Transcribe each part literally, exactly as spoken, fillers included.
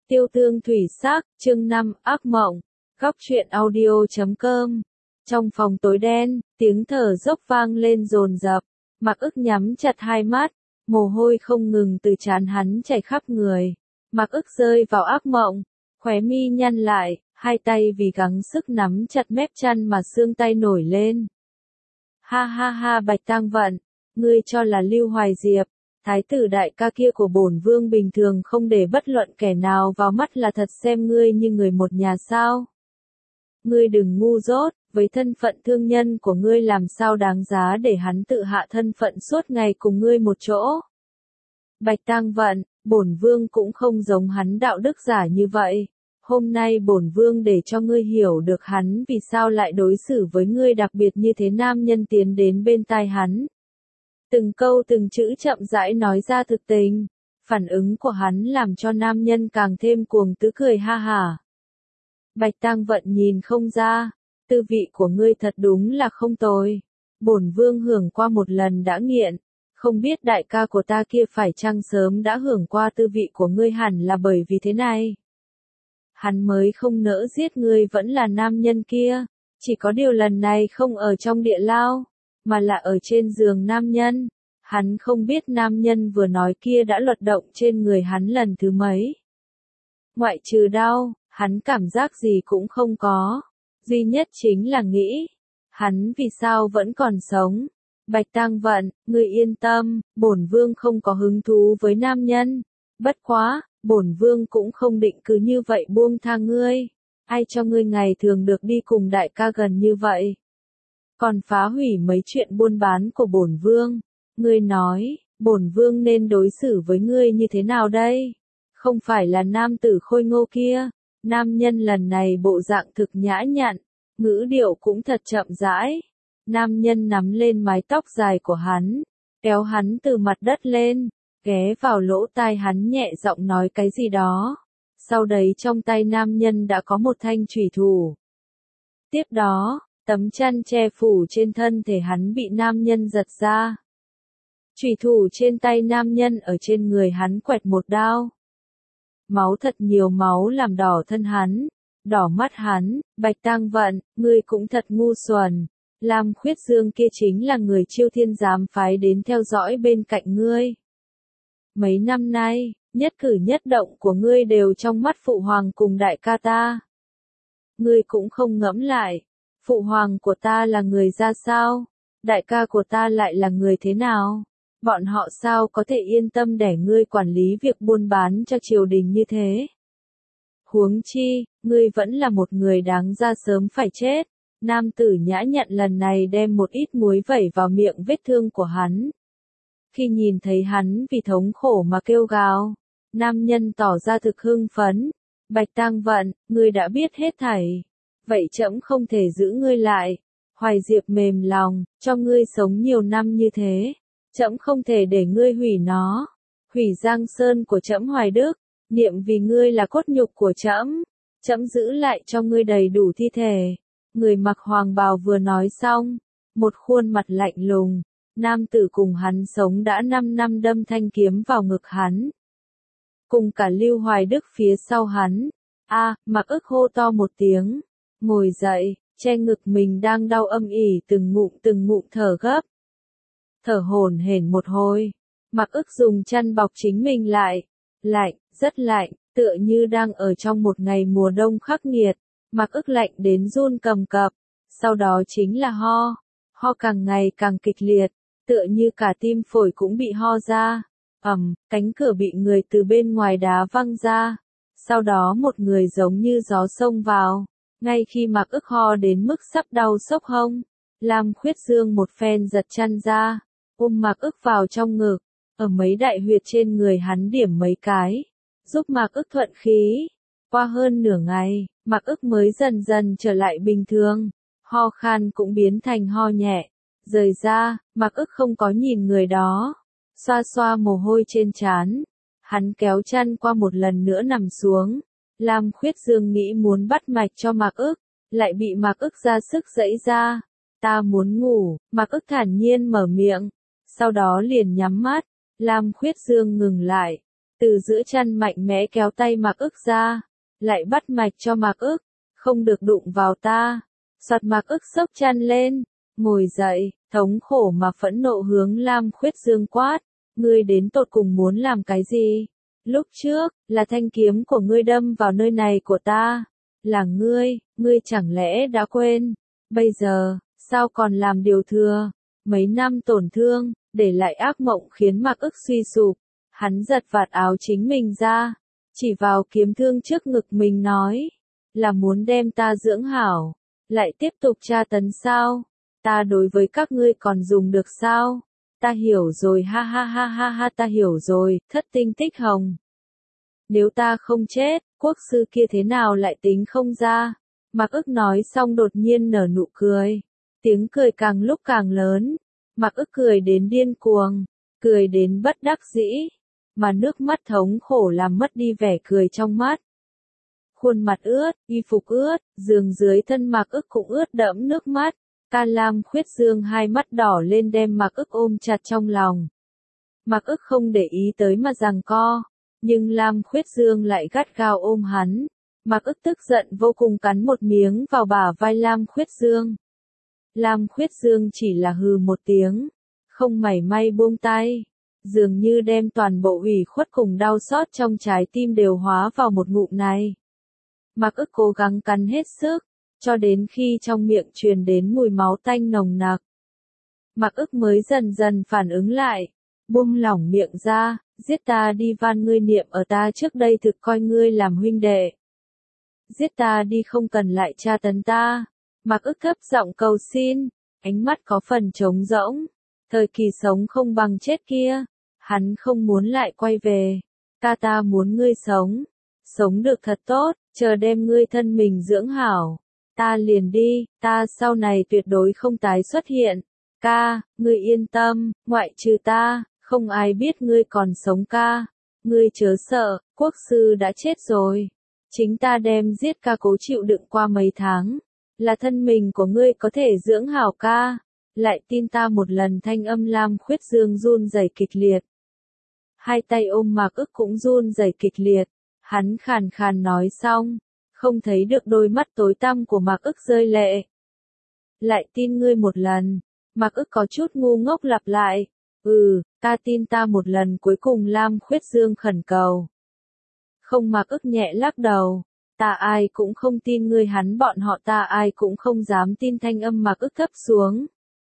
Tiêu tương thủy sắc, chương năm, ác mộng, góc truyện audio chấm com. Trong phòng tối đen, tiếng thở dốc vang lên dồn dập, Mạc Ức nhắm chặt hai mắt, mồ hôi không ngừng từ trán hắn chảy khắp người. Mạc Ức rơi vào ác mộng, khóe mi nhăn lại, hai tay vì gắng sức nắm chặt mép chăn mà xương tay nổi lên. Ha ha ha, Bạch Tang Vận, ngươi cho là Lưu Hoài Diệp, thái tử đại ca kia của bổn vương bình thường không để bất luận kẻ nào vào mắt là thật xem ngươi như người một nhà sao? Ngươi đừng ngu dốt, với thân phận thương nhân của ngươi làm sao đáng giá để hắn tự hạ thân phận suốt ngày cùng ngươi một chỗ? Bạch Tang Vận, bổn vương cũng không giống hắn đạo đức giả như vậy. Hôm nay bổn vương để cho ngươi hiểu được hắn vì sao lại đối xử với ngươi đặc biệt như thế. Nam nhân tiến đến bên tai hắn. Từng câu từng chữ chậm rãi nói ra thực tình. Phản ứng của hắn làm cho nam nhân càng thêm cuồng tứ cười ha hả. Bạch Tang Vận nhìn không ra. Tư vị của ngươi thật đúng là không tồi. Bổn vương hưởng qua một lần đã nghiện. Không biết đại ca của ta kia phải chăng sớm đã hưởng qua tư vị của ngươi, hẳn là bởi vì thế này. Hắn mới không nỡ giết ngươi vẫn là nam nhân kia. Chỉ có điều lần này không ở trong địa lao, mà là ở trên giường nam nhân. Hắn không biết nam nhân vừa nói kia đã luật động trên người hắn lần thứ mấy. Ngoại trừ đau, hắn cảm giác gì cũng không có. Duy nhất chính là nghĩ, hắn vì sao vẫn còn sống. Bạch Tang Vận, ngươi yên tâm, bổn vương không có hứng thú với nam nhân. Bất quá, bổn vương cũng không định cứ như vậy buông tha ngươi. Ai cho ngươi ngày thường được đi cùng đại ca gần như vậy? Còn phá hủy mấy chuyện buôn bán của bổn vương. Ngươi nói, bổn vương nên đối xử với ngươi như thế nào đây? Không phải là nam tử khôi ngô kia. Nam nhân lần này bộ dạng thực nhã nhặn, ngữ điệu cũng thật chậm rãi. Nam nhân nắm lên mái tóc dài của hắn, kéo hắn từ mặt đất lên, ghé vào lỗ tai hắn nhẹ giọng nói cái gì đó. Sau đấy trong tay nam nhân đã có một thanh chủy thủ. Tiếp đó, tấm chăn che phủ trên thân thể hắn bị nam nhân giật ra. Chủy thủ trên tay nam nhân ở trên người hắn quẹt một đao. Máu thật nhiều, máu làm đỏ thân hắn, đỏ mắt hắn. Bạch Tang Vận, ngươi cũng thật ngu xuẩn. Lam Khuyết Dương kia chính là người Chiêu Thiên giám phái đến theo dõi bên cạnh ngươi. Mấy năm nay, nhất cử nhất động của ngươi đều trong mắt phụ hoàng cùng đại ca ta. Ngươi cũng không ngẫm lại, phụ hoàng của ta là người ra sao, đại ca của ta lại là người thế nào? Bọn họ sao có thể yên tâm để ngươi quản lý việc buôn bán cho triều đình như thế? Huống chi, ngươi vẫn là một người đáng ra sớm phải chết. Nam tử nhã nhặn lần này đem một ít muối vẩy vào miệng vết thương của hắn. Khi nhìn thấy hắn vì thống khổ mà kêu gào, nam nhân tỏ ra thực hưng phấn. Bạch Tang Vận, ngươi đã biết hết thảy. Vậy trẫm không thể giữ ngươi lại. Hoài Diệp mềm lòng, cho ngươi sống nhiều năm như thế. Trẫm không thể để ngươi hủy nó. Hủy Giang Sơn của trẫm Hoài Đức. Niệm vì ngươi là cốt nhục của trẫm. Trẫm giữ lại cho ngươi đầy đủ thi thể. Người mặc hoàng bào vừa nói xong, một khuôn mặt lạnh lùng, nam tử cùng hắn sống đã năm năm đâm thanh kiếm vào ngực hắn. Cùng cả Lưu Hoài Đức phía sau hắn. A, à, Mạc Ức hô to một tiếng, ngồi dậy, che ngực mình đang đau âm ỉ, từng ngụm từng ngụm thở gấp. Thở hổn hển một hồi, Mạc Ức dùng chăn bọc chính mình lại, lạnh, rất lạnh, tựa như đang ở trong một ngày mùa đông khắc nghiệt. Mạc Ức lạnh đến run cầm cập, sau đó chính là ho, ho càng ngày càng kịch liệt, tựa như cả tim phổi cũng bị ho ra. Ầm, cánh cửa bị người từ bên ngoài đá văng ra, sau đó một người giống như gió xông vào, ngay khi Mạc Ức ho đến mức sắp đau sốc hông, Lam Khuyết Dương một phen giật chăn ra, ôm Mạc Ức vào trong ngực, ở mấy đại huyệt trên người hắn điểm mấy cái, giúp Mạc Ức thuận khí. Qua hơn nửa ngày, Mạc Ức mới dần dần trở lại bình thường, ho khan cũng biến thành ho nhẹ. Rời ra, Mạc Ức không có nhìn người đó, xoa xoa mồ hôi trên trán, hắn kéo chăn qua một lần nữa nằm xuống. Lam Khuyết Dương nghĩ muốn bắt mạch cho Mạc Ức, lại bị Mạc Ức ra sức giãy ra. Ta muốn ngủ, Mạc Ức thản nhiên mở miệng, sau đó liền nhắm mắt. Lam Khuyết Dương ngừng lại, từ giữa chăn mạnh mẽ kéo tay Mạc Ức ra, lại bắt mạch cho Mạc Ức, không được đụng vào ta. Soạt Mạc Ức xốc chăn lên, ngồi dậy, thống khổ mà phẫn nộ hướng Lam Khuyết Dương quát, ngươi đến tột cùng muốn làm cái gì? Lúc trước, là thanh kiếm của ngươi đâm vào nơi này của ta, là ngươi, ngươi chẳng lẽ đã quên, bây giờ, sao còn làm điều thừa, mấy năm tổn thương, để lại ác mộng khiến Mạc Ức suy sụp, hắn giật vạt áo chính mình ra, chỉ vào kiếm thương trước ngực mình nói, là muốn đem ta dưỡng hảo, lại tiếp tục tra tấn sao, ta đối với các ngươi còn dùng được sao, ta hiểu rồi ha ha ha ha ha ta hiểu rồi, thất tinh tích hồng. Nếu ta không chết, quốc sư kia thế nào lại tính không ra? Mạc Ức nói xong đột nhiên nở nụ cười. Tiếng cười càng lúc càng lớn. Mạc Ức cười đến điên cuồng, cười đến bất đắc dĩ, mà nước mắt thống khổ làm mất đi vẻ cười trong mắt. Khuôn mặt ướt, y phục ướt, giường dưới thân Mạc Ức cũng ướt đẫm nước mắt. Ca Lam Khuyết Dương hai mắt đỏ lên đem Mạc Ức ôm chặt trong lòng. Mạc Ức không để ý tới mà giằng co. Nhưng Lam Khuyết Dương lại gắt gao ôm hắn. Mạc Ức tức giận vô cùng cắn một miếng vào bả vai Lam Khuyết Dương. Lam Khuyết Dương chỉ là hừ một tiếng, không mảy may buông tay, dường như đem toàn bộ ủy khuất cùng đau xót trong trái tim đều hóa vào một ngụm này. Mạc Ức cố gắng cắn hết sức, cho đến khi trong miệng truyền đến mùi máu tanh nồng nặc. Mạc Ức mới dần dần phản ứng lại, buông lỏng miệng ra. Giết ta đi van ngươi niệm ở ta trước đây thực coi ngươi làm huynh đệ. Giết ta đi không cần lại tra tấn ta. Mạc Ức thấp giọng cầu xin, ánh mắt có phần trống rỗng. Thời kỳ sống không bằng chết kia, hắn không muốn lại quay về. Ta ta muốn ngươi sống, sống được thật tốt, chờ đem ngươi thân mình dưỡng hảo. Ta liền đi, ta sau này tuyệt đối không tái xuất hiện. Ca, ngươi yên tâm, ngoại trừ ta. Không ai biết ngươi còn sống ca. Ngươi chớ sợ, quốc sư đã chết rồi. Chính ta đem giết ca cố chịu đựng qua mấy tháng. Là thân mình của ngươi có thể dưỡng hảo ca. Lại tin ta một lần thanh âm Lam Khuyết Dương run rẩy kịch liệt. Hai tay ôm Mạc Ức cũng run rẩy kịch liệt. Hắn khàn khàn nói xong. Không thấy được đôi mắt tối tăm của Mạc Ức rơi lệ. Lại tin ngươi một lần. Mạc Ức có chút ngu ngốc lặp lại. Ừ, ta tin ta một lần cuối cùng Lam Khuyết Dương khẩn cầu. Không Mạc Ức nhẹ lắc đầu. Ta ai cũng không tin ngươi hắn bọn họ ta ai cũng không dám tin thanh âm Mạc Ức thấp xuống.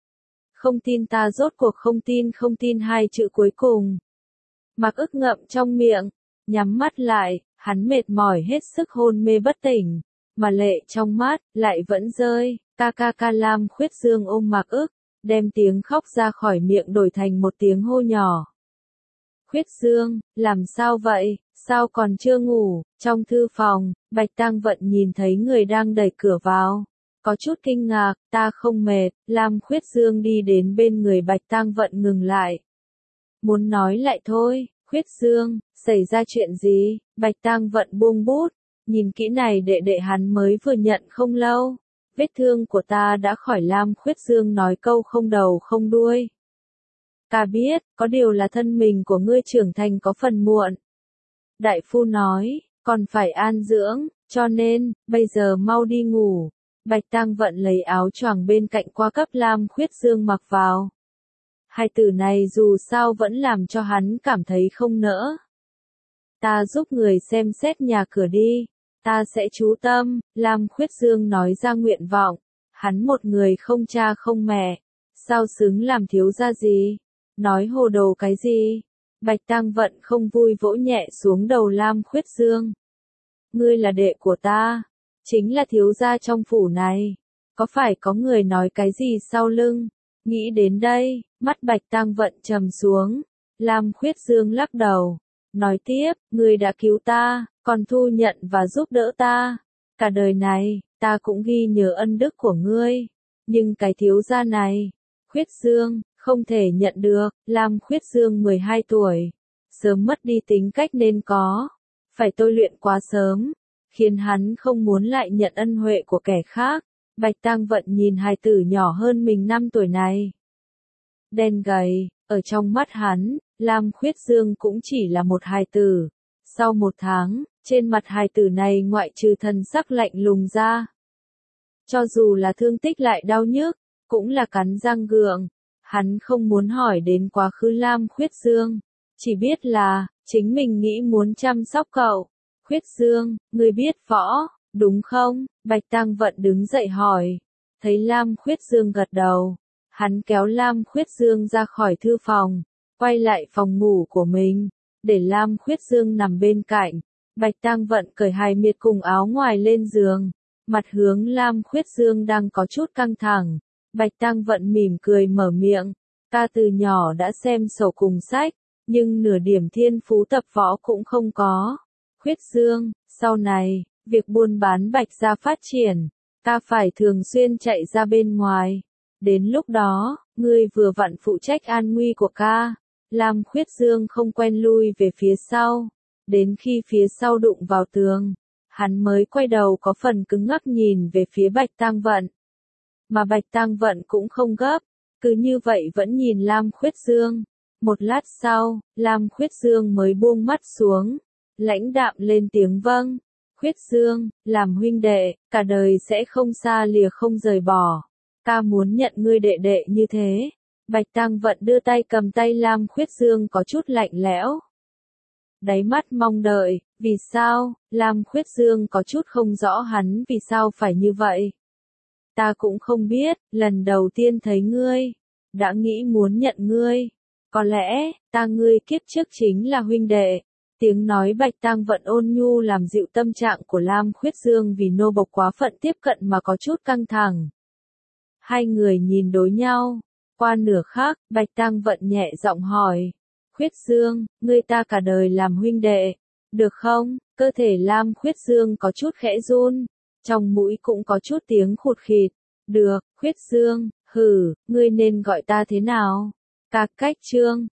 Không tin ta rốt cuộc không tin không tin hai chữ cuối cùng. Mạc Ức ngậm trong miệng, nhắm mắt lại, hắn mệt mỏi hết sức hôn mê bất tỉnh. Mà lệ trong mắt, lại vẫn rơi, ca ca ca Lam Khuyết Dương ôm Mạc Ức. Đem tiếng khóc ra khỏi miệng đổi thành một tiếng hô nhỏ. Khuyết Dương, làm sao vậy, sao còn chưa ngủ, trong thư phòng, Bạch Tang Vận nhìn thấy người đang đẩy cửa vào. Có chút kinh ngạc, ta không mệt, Lam Khuyết Dương đi đến bên người Bạch Tang Vận ngừng lại. Muốn nói lại thôi, Khuyết Dương, xảy ra chuyện gì, Bạch Tang Vận buông bút, nhìn kỹ này đệ đệ hắn mới vừa nhận không lâu. Vết thương của ta đã khỏi Lam Khuyết Dương nói câu không đầu không đuôi. Ta biết, có điều là thân mình của ngươi trưởng thành có phần muộn. Đại phu nói, còn phải an dưỡng, cho nên, bây giờ mau đi ngủ. Bạch Tang Vận lấy áo choàng bên cạnh qua cấp Lam Khuyết Dương mặc vào. Hai từ này dù sao vẫn làm cho hắn cảm thấy không nỡ. Ta giúp người xem xét nhà cửa đi. Ta sẽ chú tâm, Lam Khuyết Dương nói ra nguyện vọng. Hắn một người không cha không mẹ. Sao xứng làm thiếu gia gì? Nói hồ đồ cái gì? Bạch Tang Vận không vui vỗ nhẹ xuống đầu Lam Khuyết Dương. Ngươi là đệ của ta. Chính là thiếu gia trong phủ này. Có phải có người nói cái gì sau lưng? Nghĩ đến đây, mắt Bạch Tang Vận trầm xuống. Lam Khuyết Dương lắc đầu. Nói tiếp, ngươi đã cứu ta, còn thu nhận và giúp đỡ ta. Cả đời này, ta cũng ghi nhớ ân đức của ngươi. Nhưng cái thiếu gia này, Khuyết Dương, không thể nhận được. Lam Khuyết Dương mười hai tuổi. Sớm mất đi tính cách nên có. Phải tôi luyện quá sớm. Khiến hắn không muốn lại nhận ân huệ của kẻ khác. Bạch Tang Vận nhìn hài tử nhỏ hơn mình năm tuổi này. Đen gầy, ở trong mắt hắn, Lam Khuyết Dương cũng chỉ là một hài tử. Sau một tháng, trên mặt hài tử này ngoại trừ thần sắc lạnh lùng ra. Cho dù là thương tích lại đau nhức, cũng là cắn răng gượng. Hắn không muốn hỏi đến quá khứ Lam Khuyết Dương. Chỉ biết là, chính mình nghĩ muốn chăm sóc cậu. Khuyết Dương, ngươi biết võ, đúng không? Bạch Tăng Vận đứng dậy hỏi. Thấy Lam Khuyết Dương gật đầu. Hắn kéo Lam Khuyết Dương ra khỏi thư phòng, quay lại phòng ngủ của mình, để Lam Khuyết Dương nằm bên cạnh. Bạch Tăng Vận cởi hài miệt cùng áo ngoài lên giường, mặt hướng Lam Khuyết Dương đang có chút căng thẳng. Bạch Tăng Vận mỉm cười mở miệng, ta từ nhỏ đã xem sổ cùng sách, nhưng nửa điểm thiên phú tập võ cũng không có. Khuyết Dương, sau này, việc buôn bán Bạch gia phát triển, ta phải thường xuyên chạy ra bên ngoài. Đến lúc đó, ngươi vừa vặn phụ trách an nguy của ca. Lam Khuyết Dương không quen lui về phía sau. Đến khi phía sau đụng vào tường, hắn mới quay đầu có phần cứng ngắc nhìn về phía Bạch Tăng Vận. Mà Bạch Tăng Vận cũng không gấp, cứ như vậy vẫn nhìn Lam Khuyết Dương. Một lát sau, Lam Khuyết Dương mới buông mắt xuống, lãnh đạm lên tiếng vâng. Khuyết Dương, làm huynh đệ, cả đời sẽ không xa lìa không rời bỏ. Ta muốn nhận ngươi đệ đệ như thế. Bạch Tăng Vận đưa tay cầm tay Lam Khuyết Dương có chút lạnh lẽo. Đáy mắt mong đợi, vì sao? Lam Khuyết Dương có chút không rõ hắn vì sao phải như vậy. Ta cũng không biết, lần đầu tiên thấy ngươi, đã nghĩ muốn nhận ngươi. Có lẽ, ta ngươi kiếp trước chính là huynh đệ. Tiếng nói Bạch Tăng Vận ôn nhu làm dịu tâm trạng của Lam Khuyết Dương vì nô bộc quá phận tiếp cận mà có chút căng thẳng. Hai người nhìn đối nhau. Qua nửa khắc, Bạch Tăng Vận nhẹ giọng hỏi. Khuyết Dương, ngươi ta cả đời làm huynh đệ, được không? Cơ thể Lam Khuyết Dương có chút khẽ run, trong mũi cũng có chút tiếng khụt khịt. Được, Khuyết Dương, hử, ngươi nên gọi ta thế nào? Ca Cách Trương,